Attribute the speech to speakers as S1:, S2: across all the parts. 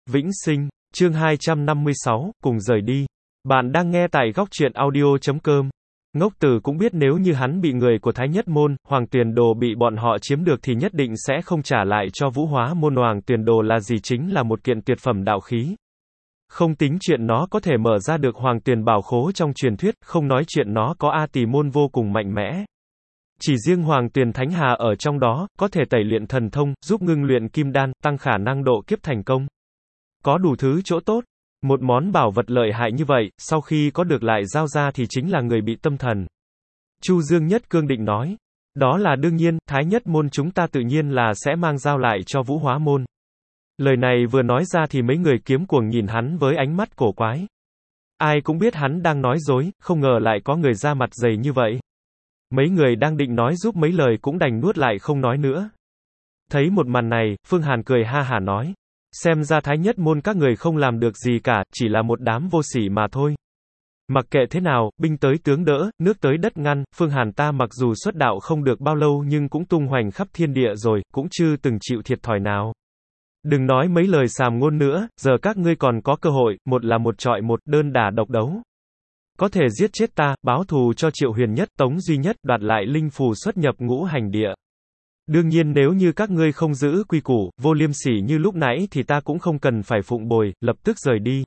S1: Vĩnh Sinh, chương 256, cùng rời đi. Bạn đang nghe tại góc truyện audio.com. Ngốc Tử cũng biết nếu như hắn bị người của Thái Nhất Môn, Hoàng Tuyền Đồ bị bọn họ chiếm được thì nhất định sẽ không trả lại cho Vũ Hóa Môn. Hoàng Tuyền Đồ là gì, chính là một kiện tuyệt phẩm đạo khí. Không tính chuyện nó có thể mở ra được Hoàng Tuyền Bảo Khố trong truyền thuyết, không nói chuyện nó có A Tỳ Môn vô cùng mạnh mẽ. Chỉ riêng Hoàng Tuyền Thánh Hà ở trong đó, có thể tẩy luyện thần thông, giúp ngưng luyện kim đan, tăng khả năng độ kiếp thành công. Có đủ thứ chỗ tốt. Một món bảo vật lợi hại như vậy, sau khi có được lại giao ra thì chính là người bị tâm thần. Chu Dương Nhất cương định nói. Đó là đương nhiên, Thái Nhất Môn chúng ta tự nhiên là sẽ mang giao lại cho Vũ Hóa Môn. Lời này vừa nói ra thì mấy người kiếm cuồng nhìn hắn với ánh mắt cổ quái. Ai cũng biết hắn đang nói dối, không ngờ lại có người ra mặt dày như vậy. Mấy người đang định nói giúp mấy lời cũng đành nuốt lại không nói nữa. Thấy một màn này, Phương Hàn cười ha hả nói. Xem ra Thái Nhất Môn các người không làm được gì cả, chỉ là một đám vô sỉ mà thôi. Mặc kệ thế nào, binh tới tướng đỡ, nước tới đất ngăn, Phương Hàn ta mặc dù xuất đạo không được bao lâu nhưng cũng tung hoành khắp thiên địa rồi, cũng chưa từng chịu thiệt thòi nào. Đừng nói mấy lời xàm ngôn nữa, giờ các ngươi còn có cơ hội, một là một trọi một, đơn đả độc đấu. Có thể giết chết ta, báo thù cho Triệu Huyền Nhất, Tống Duy Nhất, đoạt lại linh phù xuất nhập ngũ hành địa. Đương nhiên nếu như các ngươi không giữ quy củ, vô liêm sỉ như lúc nãy thì ta cũng không cần phải phụng bồi, lập tức rời đi.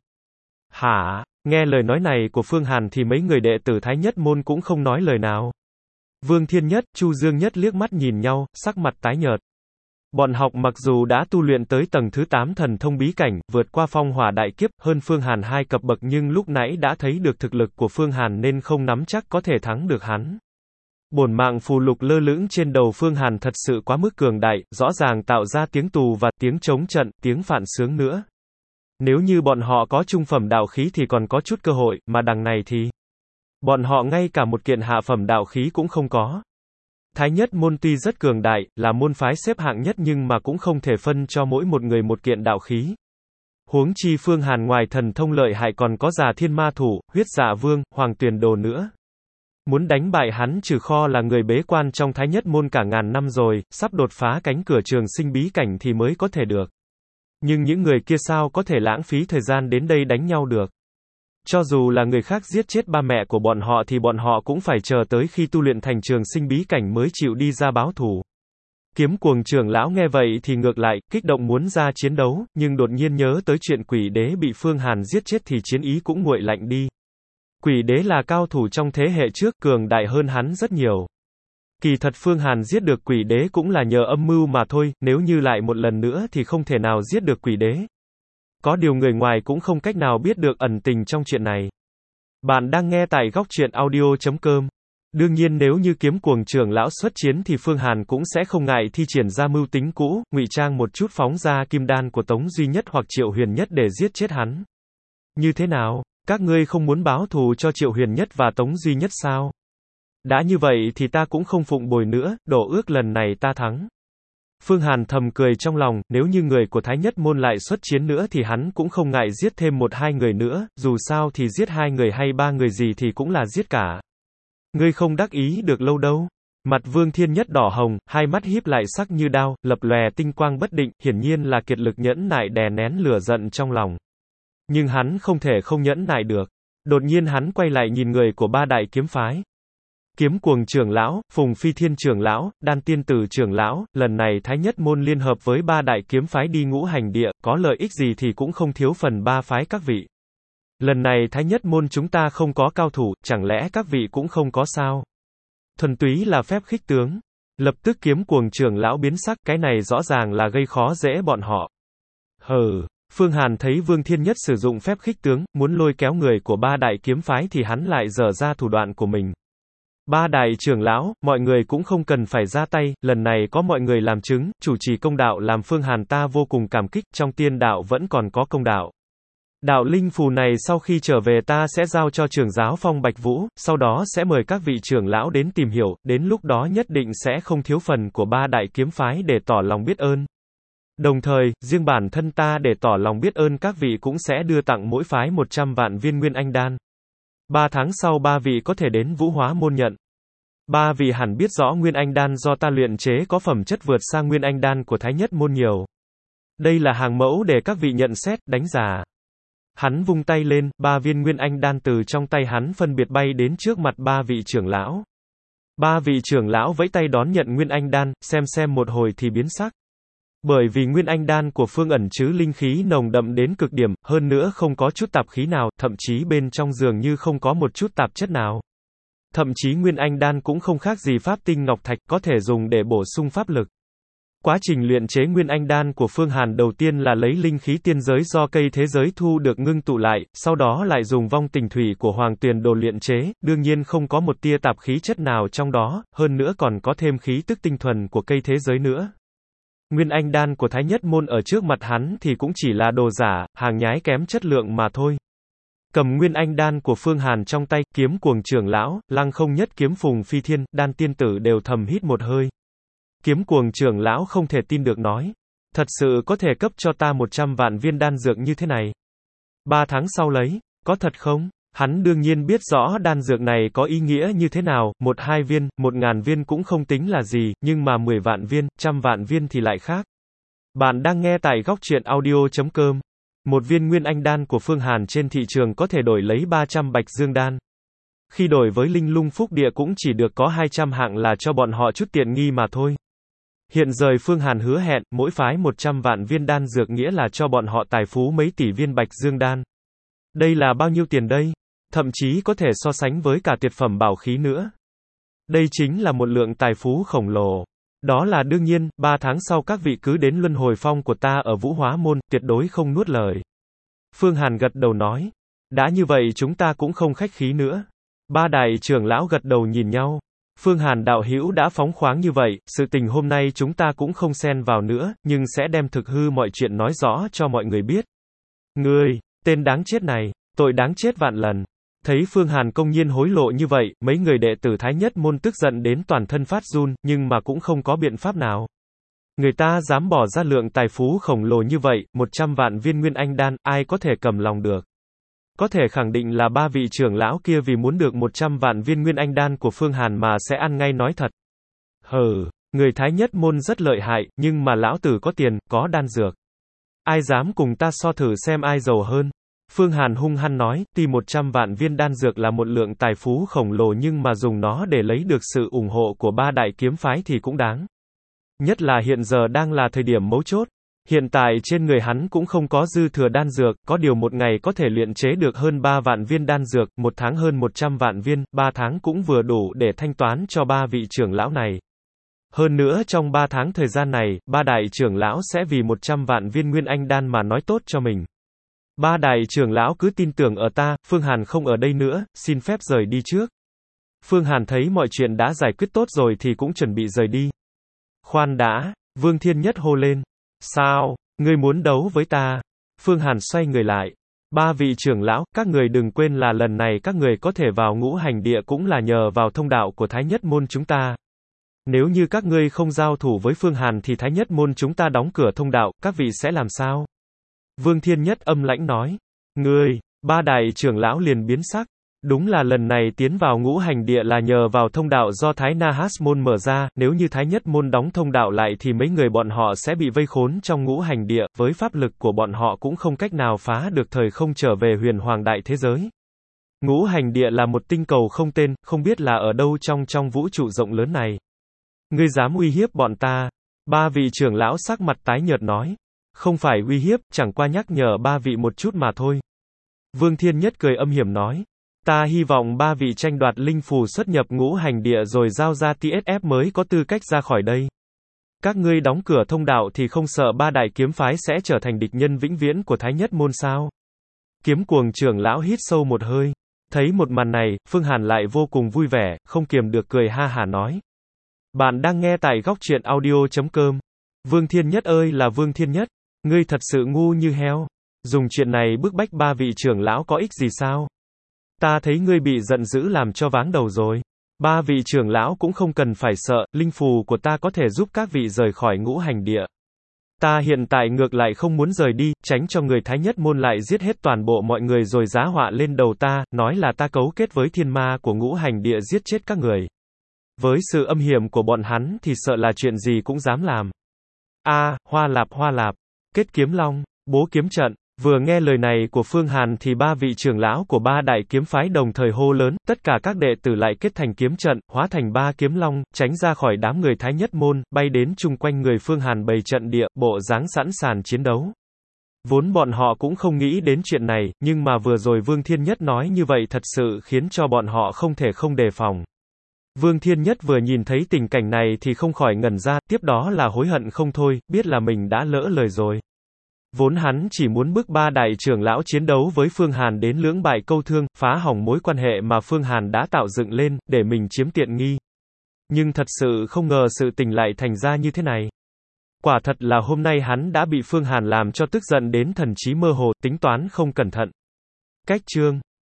S1: Hả? Nghe lời nói này của Phương Hàn thì mấy người đệ tử Thái Nhất Môn cũng không nói lời nào. Vương Thiên Nhất, Chu Dương Nhất liếc mắt nhìn nhau, sắc mặt tái nhợt. Bọn học mặc dù đã tu luyện tới tầng thứ 8 thần thông bí cảnh, vượt qua phong hỏa đại kiếp, hơn Phương Hàn 2 cấp bậc nhưng lúc nãy đã thấy được thực lực của Phương Hàn nên không nắm chắc có thể thắng được hắn. Bổn mạng phù lục lơ lửng trên đầu Phương Hàn thật sự quá mức cường đại, rõ ràng tạo ra tiếng tù và tiếng chống trận, tiếng phản sướng nữa. Nếu như bọn họ có trung phẩm đạo khí thì còn có chút cơ hội, mà đằng này thì bọn họ ngay cả một kiện hạ phẩm đạo khí cũng không có. Thái Nhất Môn tuy rất cường đại, là môn phái xếp hạng nhất nhưng mà cũng không thể phân cho mỗi một người một kiện đạo khí. Huống chi Phương Hàn ngoài thần thông lợi hại còn có Già Thiên Ma Thủ, Huyết Dạ Vương, Hoàng Tuyền Đồ nữa. Muốn đánh bại hắn trừ kho là người bế quan trong Thái Nhất Môn cả ngàn năm rồi, sắp đột phá cánh cửa trường sinh bí cảnh thì mới có thể được. Nhưng những người kia sao có thể lãng phí thời gian đến đây đánh nhau được. Cho dù là người khác giết chết ba mẹ của bọn họ thì bọn họ cũng phải chờ tới khi tu luyện thành trường sinh bí cảnh mới chịu đi ra báo thù. Kiếm cuồng trưởng lão nghe vậy thì ngược lại, kích động muốn ra chiến đấu, nhưng đột nhiên nhớ tới chuyện quỷ đế bị Phương Hàn giết chết thì chiến ý cũng nguội lạnh đi. Quỷ đế là cao thủ trong thế hệ trước, cường đại hơn hắn rất nhiều. Kỳ thật Phương Hàn giết được quỷ đế cũng là nhờ âm mưu mà thôi, nếu như lại một lần nữa thì không thể nào giết được quỷ đế. Có điều người ngoài cũng không cách nào biết được ẩn tình trong chuyện này. Bạn đang nghe tại góc truyện audio.com. Đương nhiên nếu như kiếm cuồng trưởng lão xuất chiến thì Phương Hàn cũng sẽ không ngại thi triển ra mưu tính cũ, ngụy trang một chút phóng ra kim đan của Tống Duy Nhất hoặc Triệu Huyền Nhất để giết chết hắn. Như thế nào? Các ngươi không muốn báo thù cho Triệu Huyền Nhất và Tống Duy Nhất sao? Đã như vậy thì ta cũng không phụng bồi nữa, đổ ước lần này ta thắng. Phương Hàn thầm cười trong lòng, nếu như người của Thái Nhất Môn lại xuất chiến nữa thì hắn cũng không ngại giết thêm 1-2 người nữa, dù sao thì giết 2 người hay 3 người gì thì cũng là giết cả. Ngươi không đắc ý được lâu đâu. Mặt Vương Thiên Nhất đỏ hồng, hai mắt híp lại sắc như đao, lập lòe tinh quang bất định, hiển nhiên là kiệt lực nhẫn nại đè nén lửa giận trong lòng. Nhưng hắn không thể không nhẫn nại được. Đột nhiên hắn quay lại nhìn người của ba đại kiếm phái. Kiếm cuồng trưởng lão, Phùng Phi Thiên trưởng lão, Đan Tiên Tử trưởng lão, lần này Thái Nhất Môn liên hợp với ba đại kiếm phái đi ngũ hành địa, có lợi ích gì thì cũng không thiếu phần ba phái các vị. Lần này Thái Nhất Môn chúng ta không có cao thủ, chẳng lẽ các vị cũng không có sao? Thuần túy là phép khích tướng. Lập tức kiếm cuồng trưởng lão biến sắc, cái này rõ ràng là gây khó dễ bọn họ. Hừ. Phương Hàn thấy Vương Thiên Nhất sử dụng phép khích tướng, muốn lôi kéo người của ba đại kiếm phái thì hắn lại dở ra thủ đoạn của mình. Ba đại trưởng lão, mọi người cũng không cần phải ra tay, lần này có mọi người làm chứng, chủ trì công đạo làm Phương Hàn ta vô cùng cảm kích, trong tiên đạo vẫn còn có công đạo. Đạo linh phù này sau khi trở về ta sẽ giao cho trưởng giáo Phong Bạch Vũ, sau đó sẽ mời các vị trưởng lão đến tìm hiểu, đến lúc đó nhất định sẽ không thiếu phần của ba đại kiếm phái để tỏ lòng biết ơn. Đồng thời, riêng bản thân ta để tỏ lòng biết ơn các vị cũng sẽ đưa tặng mỗi phái 100 vạn viên Nguyên Anh Đan. 3 tháng sau 3 vị có thể đến Vũ Hóa Môn nhận. 3 vị hẳn biết rõ Nguyên Anh Đan do ta luyện chế có phẩm chất vượt xa Nguyên Anh Đan của Thái Nhất Môn nhiều. Đây là hàng mẫu để các vị nhận xét, đánh giá. Hắn vung tay lên, 3 viên nguyên anh đan từ trong tay hắn phân biệt bay đến trước mặt 3 vị trưởng lão. 3 vị trưởng lão vẫy tay đón nhận nguyên anh đan, xem một hồi thì biến sắc. Bởi vì nguyên anh đan của Phương ẩn chứa linh khí nồng đậm đến cực điểm, hơn nữa không có chút tạp khí nào, thậm chí bên trong dường như không có một chút tạp chất nào. Thậm chí nguyên anh đan cũng không khác gì pháp tinh ngọc thạch, có thể dùng để bổ sung pháp lực. Quá trình luyện chế nguyên anh đan của Phương Hàn đầu tiên là lấy linh khí tiên giới do cây thế giới thu được ngưng tụ lại, sau đó lại dùng vong tình thủy của Hoàng Tuyền Đồ luyện chế, đương nhiên không có một tia tạp khí chất nào trong đó, hơn nữa còn có thêm khí tức tinh thuần của cây thế giới nữa. Nguyên anh đan của Thái Nhất Môn ở trước mặt hắn thì cũng chỉ là đồ giả, hàng nhái kém chất lượng mà thôi. Cầm nguyên anh đan của Phương Hàn trong tay, Kiếm Cuồng trưởng lão, Lăng Không Nhất Kiếm Phùng Phi Thiên, Đan tiên tử đều thầm hít một hơi. Kiếm Cuồng trưởng lão không thể tin được nói, thật sự có thể cấp cho ta 100 vạn viên đan dược như thế này. 3 tháng sau lấy, có thật không? Hắn đương nhiên biết rõ đan dược này có ý nghĩa như thế nào, 1-2 viên, 1000 viên cũng không tính là gì, nhưng mà 10 vạn viên, 100 vạn viên thì lại khác. Bạn đang nghe tại góc truyện audio.com. Một viên nguyên anh đan của Phương Hàn trên thị trường có thể đổi lấy 300 bạch dương đan. Khi đổi với linh lung phúc địa cũng chỉ được có 200 hạng là cho bọn họ chút tiện nghi mà thôi. Hiện giờ Phương Hàn hứa hẹn, mỗi phái 100 vạn viên đan dược nghĩa là cho bọn họ tài phú mấy tỷ viên bạch dương đan. Đây là bao nhiêu tiền đây? Thậm chí có thể so sánh với cả tuyệt phẩm bảo khí nữa. Đây chính là một lượng tài phú khổng lồ. Đó là đương nhiên, 3 tháng sau các vị cứ đến luân hồi phong của ta ở Vũ Hóa Môn, tuyệt đối không nuốt lời. Phương Hàn gật đầu nói. Đã như vậy chúng ta cũng không khách khí nữa. 3 đại trưởng lão gật đầu nhìn nhau. Phương Hàn đạo hữu đã phóng khoáng như vậy, sự tình hôm nay chúng ta cũng không xen vào nữa, nhưng sẽ đem thực hư mọi chuyện nói rõ cho mọi người biết. Ngươi, tên đáng chết này, tội đáng chết vạn lần. Thấy Phương Hàn công nhiên hối lộ như vậy, mấy người đệ tử Thái Nhất Môn tức giận đến toàn thân phát run, nhưng mà cũng không có biện pháp nào. Người ta dám bỏ ra lượng tài phú khổng lồ như vậy, 100 vạn viên nguyên anh đan, ai có thể cầm lòng được. Có thể khẳng định là 3 vị trưởng lão kia vì muốn được 100 vạn viên nguyên anh đan của Phương Hàn mà sẽ ăn ngay nói thật. Hừ, người Thái Nhất Môn rất lợi hại, nhưng mà lão tử có tiền, có đan dược. Ai dám cùng ta so thử xem ai giàu hơn. Phương Hàn hung hăng nói, tuy 100 vạn viên đan dược là một lượng tài phú khổng lồ nhưng mà dùng nó để lấy được sự ủng hộ của 3 đại kiếm phái thì cũng đáng. Nhất là hiện giờ đang là thời điểm mấu chốt. Hiện tại trên người hắn cũng không có dư thừa đan dược, có điều một ngày có thể luyện chế được hơn 3 vạn viên đan dược, một tháng hơn 100 vạn viên, 3 tháng cũng vừa đủ để thanh toán cho 3 vị trưởng lão này. Hơn nữa trong 3 tháng thời gian này, 3 đại trưởng lão sẽ vì 100 vạn viên nguyên anh đan mà nói tốt cho mình. 3 đại trưởng lão cứ tin tưởng ở ta, Phương Hàn không ở đây nữa, xin phép rời đi trước. Phương Hàn thấy mọi chuyện đã giải quyết tốt rồi thì cũng chuẩn bị rời đi. Khoan đã, Vương Thiên Nhất hô lên. Sao, ngươi muốn đấu với ta? Phương Hàn xoay người lại. 3 vị trưởng lão, các người đừng quên là lần này các người có thể vào ngũ hành địa cũng là nhờ vào thông đạo của Thái Nhất Môn chúng ta. Nếu như các ngươi không giao thủ với Phương Hàn thì Thái Nhất Môn chúng ta đóng cửa thông đạo, các vị sẽ làm sao? Vương Thiên Nhất âm lãnh nói. Ngươi, 3 đại trưởng lão liền biến sắc. Đúng là lần này tiến vào ngũ hành địa là nhờ vào thông đạo do Thái Nahas Môn mở ra, nếu như Thái Nhất Môn đóng thông đạo lại thì mấy người bọn họ sẽ bị vây khốn trong ngũ hành địa, với pháp lực của bọn họ cũng không cách nào phá được thời không trở về huyền hoàng đại thế giới. Ngũ hành địa là một tinh cầu không tên, không biết là ở đâu trong vũ trụ rộng lớn này. Ngươi dám uy hiếp bọn ta? 3 vị trưởng lão sắc mặt tái nhợt nói. Không phải uy hiếp, chẳng qua nhắc nhở 3 vị một chút mà thôi. Vương Thiên Nhất cười âm hiểm nói. Ta hy vọng 3 vị tranh đoạt linh phù xuất nhập ngũ hành địa rồi giao ra TSF mới có tư cách ra khỏi đây. Các ngươi đóng cửa thông đạo thì không sợ 3 đại kiếm phái sẽ trở thành địch nhân vĩnh viễn của Thái Nhất Môn sao? Kiếm Cuồng trưởng lão hít sâu một hơi. Thấy một màn này, Phương Hàn lại vô cùng vui vẻ, không kiềm được cười ha hả nói. Bạn đang nghe tại góc truyện audio.com. Vương Thiên Nhất ơi là Vương Thiên Nhất, ngươi thật sự ngu như heo. Dùng chuyện này bức bách 3 vị trưởng lão có ích gì sao? Ta thấy ngươi bị giận dữ làm cho váng đầu rồi. 3 vị trưởng lão cũng không cần phải sợ, linh phù của ta có thể giúp các vị rời khỏi ngũ hành địa. Ta hiện tại ngược lại không muốn rời đi, tránh cho người Thái Nhất Môn lại giết hết toàn bộ mọi người rồi giá họa lên đầu ta, nói là ta cấu kết với thiên ma của ngũ hành địa giết chết các người. Với sự âm hiểm của bọn hắn thì sợ là chuyện gì cũng dám làm. Hoa lạp, Kết kiếm long, bố kiếm trận. Vừa nghe lời này của Phương Hàn thì ba vị trưởng lão của ba đại kiếm phái đồng thời hô lớn, tất cả các đệ tử lại kết thành kiếm trận, hóa thành ba kiếm long, tránh ra khỏi đám người Thái Nhất môn, bay đến chung quanh người Phương Hàn bày trận địa, bộ dáng sẵn sàng chiến đấu. Vốn bọn họ cũng không nghĩ đến chuyện này, nhưng mà vừa rồi Vương Thiên Nhất nói như vậy thật sự khiến cho bọn họ không thể không đề phòng. Vương Thiên Nhất vừa nhìn thấy tình cảnh này thì không khỏi ngẩn ra, tiếp đó là hối hận không thôi, biết là mình đã lỡ lời rồi. Vốn hắn chỉ muốn bức ba đại trưởng lão chiến đấu với Phương Hàn đến lưỡng bại câu thương, phá hỏng mối quan hệ mà Phương Hàn đã tạo dựng lên, để mình chiếm tiện nghi. Nhưng thật sự không ngờ sự tình lại thành ra như thế này. Quả thật là hôm nay hắn đã bị Phương Hàn làm cho tức giận đến thần trí mơ hồ, tính toán không cẩn thận. Cách chương